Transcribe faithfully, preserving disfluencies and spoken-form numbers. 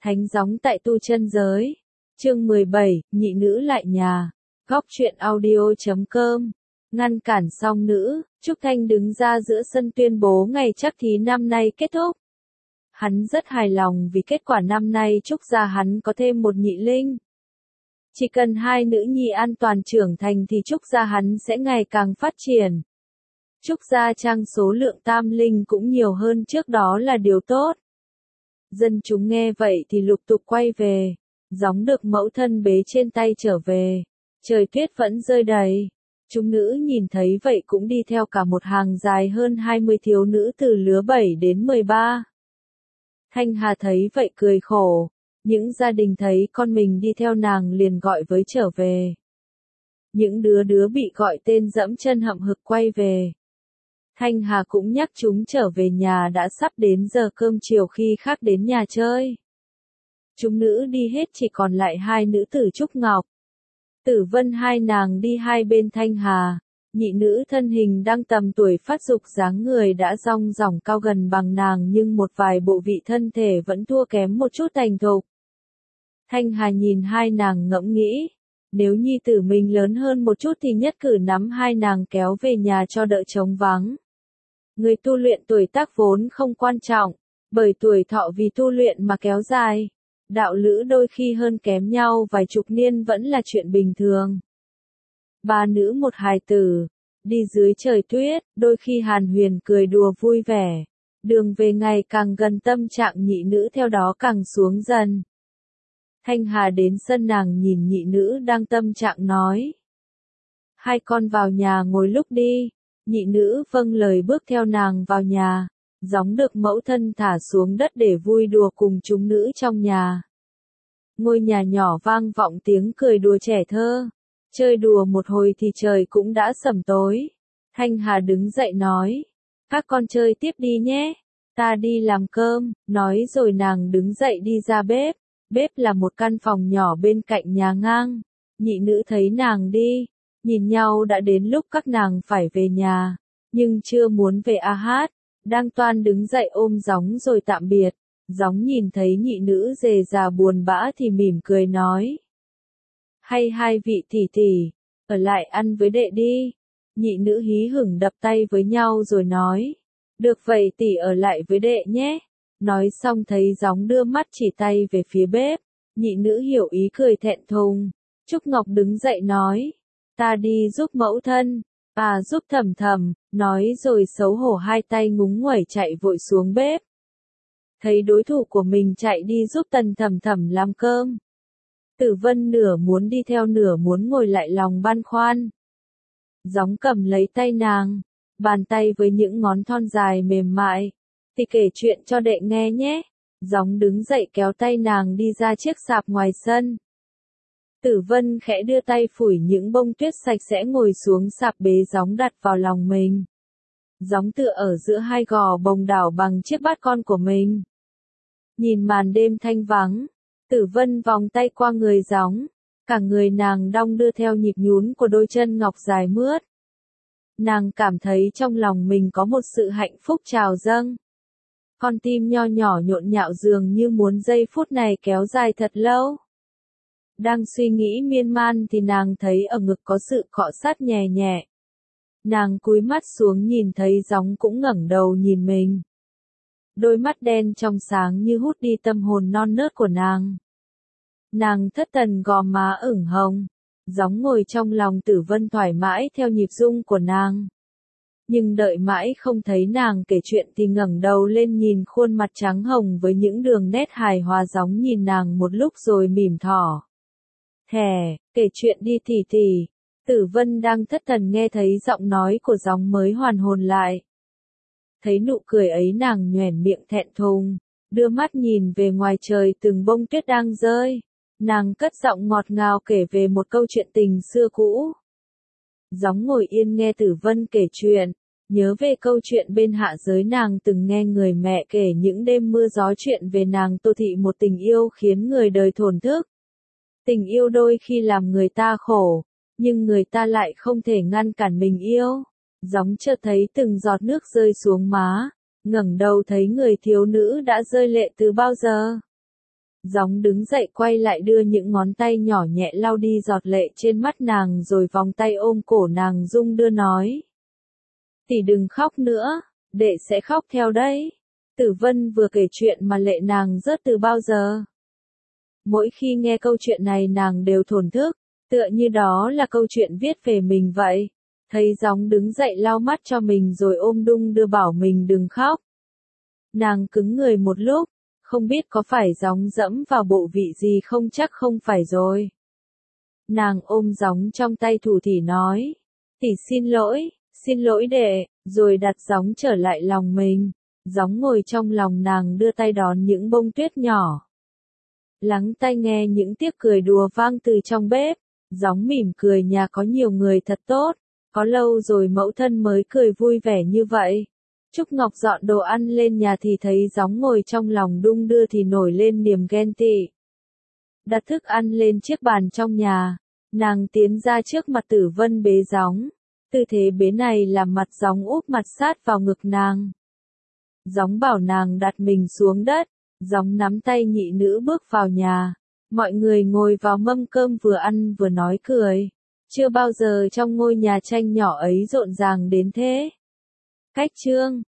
Thánh gióng tại tu chân giới. Chương mười bảy, nhị nữ lại nhà. Góc truyện audio chấm com. Ngăn cản song nữ, Trúc Thanh đứng ra giữa sân tuyên bố ngày chắc thí năm nay kết thúc. Hắn rất hài lòng vì kết quả năm nay Trúc gia hắn có thêm một nhị linh. Chỉ cần hai nữ nhi an toàn trưởng thành thì Trúc gia hắn sẽ ngày càng phát triển. Trúc gia trang số lượng tam linh cũng nhiều hơn trước đó là điều tốt. Dân chúng nghe vậy thì lục tục quay về. Gióng được mẫu thân bế trên tay trở về. Trời tuyết vẫn rơi đầy. Chúng nữ nhìn thấy vậy cũng đi theo cả một hàng dài hơn hai mươi thiếu nữ từ lứa bảy đến mười ba. Thanh Hà thấy vậy cười khổ. Những gia đình thấy con mình đi theo nàng liền gọi với trở về. Những đứa đứa bị gọi tên dẫm chân hậm hực quay về. Thanh Hà cũng nhắc chúng trở về nhà đã sắp đến giờ cơm chiều khi khác đến nhà chơi. Chúng nữ đi hết chỉ còn lại hai nữ tử Trúc Ngọc. Tử Vân hai nàng đi hai bên Thanh Hà. Nhị nữ thân hình đang tầm tuổi phát dục dáng người đã rong ròng cao gần bằng nàng nhưng một vài bộ vị thân thể vẫn thua kém một chút thành thục. Thanh Hà nhìn hai nàng ngẫm nghĩ. Nếu nhi tử mình lớn hơn một chút thì nhất cử nắm hai nàng kéo về nhà cho đỡ trống vắng. Người tu luyện tuổi tác vốn không quan trọng, bởi tuổi thọ vì tu luyện mà kéo dài. Đạo lữ đôi khi hơn kém nhau vài chục niên vẫn là chuyện bình thường. Ba nữ một hài tử, đi dưới trời tuyết, đôi khi hàn huyền cười đùa vui vẻ. Đường về ngày càng gần tâm trạng nhị nữ theo đó càng xuống dần. Thanh Hà đến sân nàng nhìn nhị nữ đang tâm trạng nói. Hai con vào nhà ngồi lúc đi. Nhị nữ vâng lời bước theo nàng vào nhà. Gióng được mẫu thân thả xuống đất để vui đùa cùng chúng nữ trong nhà. Ngôi nhà nhỏ vang vọng tiếng cười đùa trẻ thơ. Chơi đùa một hồi thì trời cũng đã sẩm tối. Thanh Hà đứng dậy nói. Các con chơi tiếp đi nhé. Ta đi làm cơm. Nói rồi nàng đứng dậy đi ra bếp. Bếp là một căn phòng nhỏ bên cạnh nhà ngang. Nhị nữ thấy nàng đi. Nhìn nhau đã đến lúc các nàng phải về nhà. Nhưng chưa muốn về a hát. Đang toan đứng dậy ôm Gióng rồi tạm biệt. Gióng nhìn thấy nhị nữ dề già buồn bã thì mỉm cười nói. Hay hai vị tỷ tỷ, ở lại ăn với đệ đi. Nhị nữ hí hửng đập tay với nhau rồi nói. Được vậy tỷ ở lại với đệ nhé. Nói xong thấy Gióng đưa mắt chỉ tay về phía bếp. Nhị nữ hiểu ý cười thẹn thùng. Trúc Ngọc đứng dậy nói. Ta đi giúp mẫu thân. À giúp Thầm Thầm, nói rồi xấu hổ hai tay ngúng nguẩy chạy vội xuống bếp. Thấy đối thủ của mình chạy đi giúp Tần Thầm Thầm làm cơm. Tử Vân nửa muốn đi theo nửa muốn ngồi lại lòng băn khoăn. Gióng cầm lấy tay nàng, bàn tay với những ngón thon dài mềm mại. Thì kể chuyện cho đệ nghe nhé. Gióng đứng dậy kéo tay nàng đi ra chiếc sạp ngoài sân. Tử Vân khẽ đưa tay phủi những bông tuyết sạch sẽ ngồi xuống sạp bế Gióng đặt vào lòng mình. Gióng tựa ở giữa hai gò bồng đảo bằng chiếc bát con của mình. Nhìn màn đêm thanh vắng, Tử Vân vòng tay qua người Gióng. Cả người nàng đong đưa theo nhịp nhún của đôi chân ngọc dài mướt. Nàng cảm thấy trong lòng mình có một sự hạnh phúc trào dâng. Con tim nho nhỏ nhộn nhạo dường như muốn giây phút này kéo dài thật lâu. Đang suy nghĩ miên man thì nàng thấy ở ngực có sự cọ sát nhẹ nhẹ. Nàng cúi mắt xuống nhìn thấy Gióng cũng ngẩng đầu nhìn mình. Đôi mắt đen trong sáng như hút đi tâm hồn non nớt của nàng. Nàng thất thần gò má ửng hồng. Gióng ngồi trong lòng Tử Vân thoải mái theo nhịp rung của nàng. Nhưng đợi mãi không thấy nàng kể chuyện thì ngẩng đầu lên nhìn khuôn mặt trắng hồng với những đường nét hài hòa. Gióng nhìn nàng một lúc rồi mỉm thỏ. Thè, kể chuyện đi tỷ tỷ. Tử Vân đang thất thần nghe thấy giọng nói của Gióng mới hoàn hồn lại. Thấy nụ cười ấy nàng nhoẻn miệng thẹn thùng, đưa mắt nhìn về ngoài trời từng bông tuyết đang rơi. Nàng cất giọng ngọt ngào kể về một câu chuyện tình xưa cũ. Gióng ngồi yên nghe Tử Vân kể chuyện, nhớ về câu chuyện bên hạ giới nàng từng nghe người mẹ kể những đêm mưa gió chuyện về nàng tô thị một tình yêu khiến người đời thổn thức. Tình yêu đôi khi làm người ta khổ, nhưng người ta lại không thể ngăn cản mình yêu. Gióng chợt thấy từng giọt nước rơi xuống má, ngẩng đầu thấy người thiếu nữ đã rơi lệ từ bao giờ. Gióng đứng dậy quay lại đưa những ngón tay nhỏ nhẹ lau đi giọt lệ trên mắt nàng rồi vòng tay ôm cổ nàng rung đưa nói. Tỷ đừng khóc nữa, đệ sẽ khóc theo đấy. Tử Vân vừa kể chuyện mà lệ nàng rớt từ bao giờ. Mỗi khi nghe câu chuyện này nàng đều thổn thức, tựa như đó là câu chuyện viết về mình vậy. Thấy Gióng đứng dậy lau mắt cho mình rồi ôm đung đưa bảo mình đừng khóc. Nàng cứng người một lúc, không biết có phải Gióng dẫm vào bộ vị gì không, chắc không phải rồi. Nàng ôm Gióng trong tay thủ thỉ nói, tỷ xin lỗi, xin lỗi đệ, rồi đặt Gióng trở lại lòng mình. Gióng ngồi trong lòng nàng đưa tay đón những bông tuyết nhỏ. Lắng tai nghe những tiếc cười đùa vang từ trong bếp, Gióng mỉm cười nhà có nhiều người thật tốt, có lâu rồi mẫu thân mới cười vui vẻ như vậy. Trúc Ngọc dọn đồ ăn lên nhà thì thấy Gióng ngồi trong lòng đung đưa thì nổi lên niềm ghen tị. Đặt thức ăn lên chiếc bàn trong nhà, nàng tiến ra trước mặt Tử Vân bế Gióng. Tư thế bế này làm mặt Gióng úp mặt sát vào ngực nàng. Gióng bảo nàng đặt mình xuống đất, Gióng nắm tay nhị nữ bước vào nhà. Mọi người ngồi vào mâm cơm vừa ăn vừa nói cười. Chưa bao giờ trong ngôi nhà tranh nhỏ ấy rộn ràng đến thế. Cách chương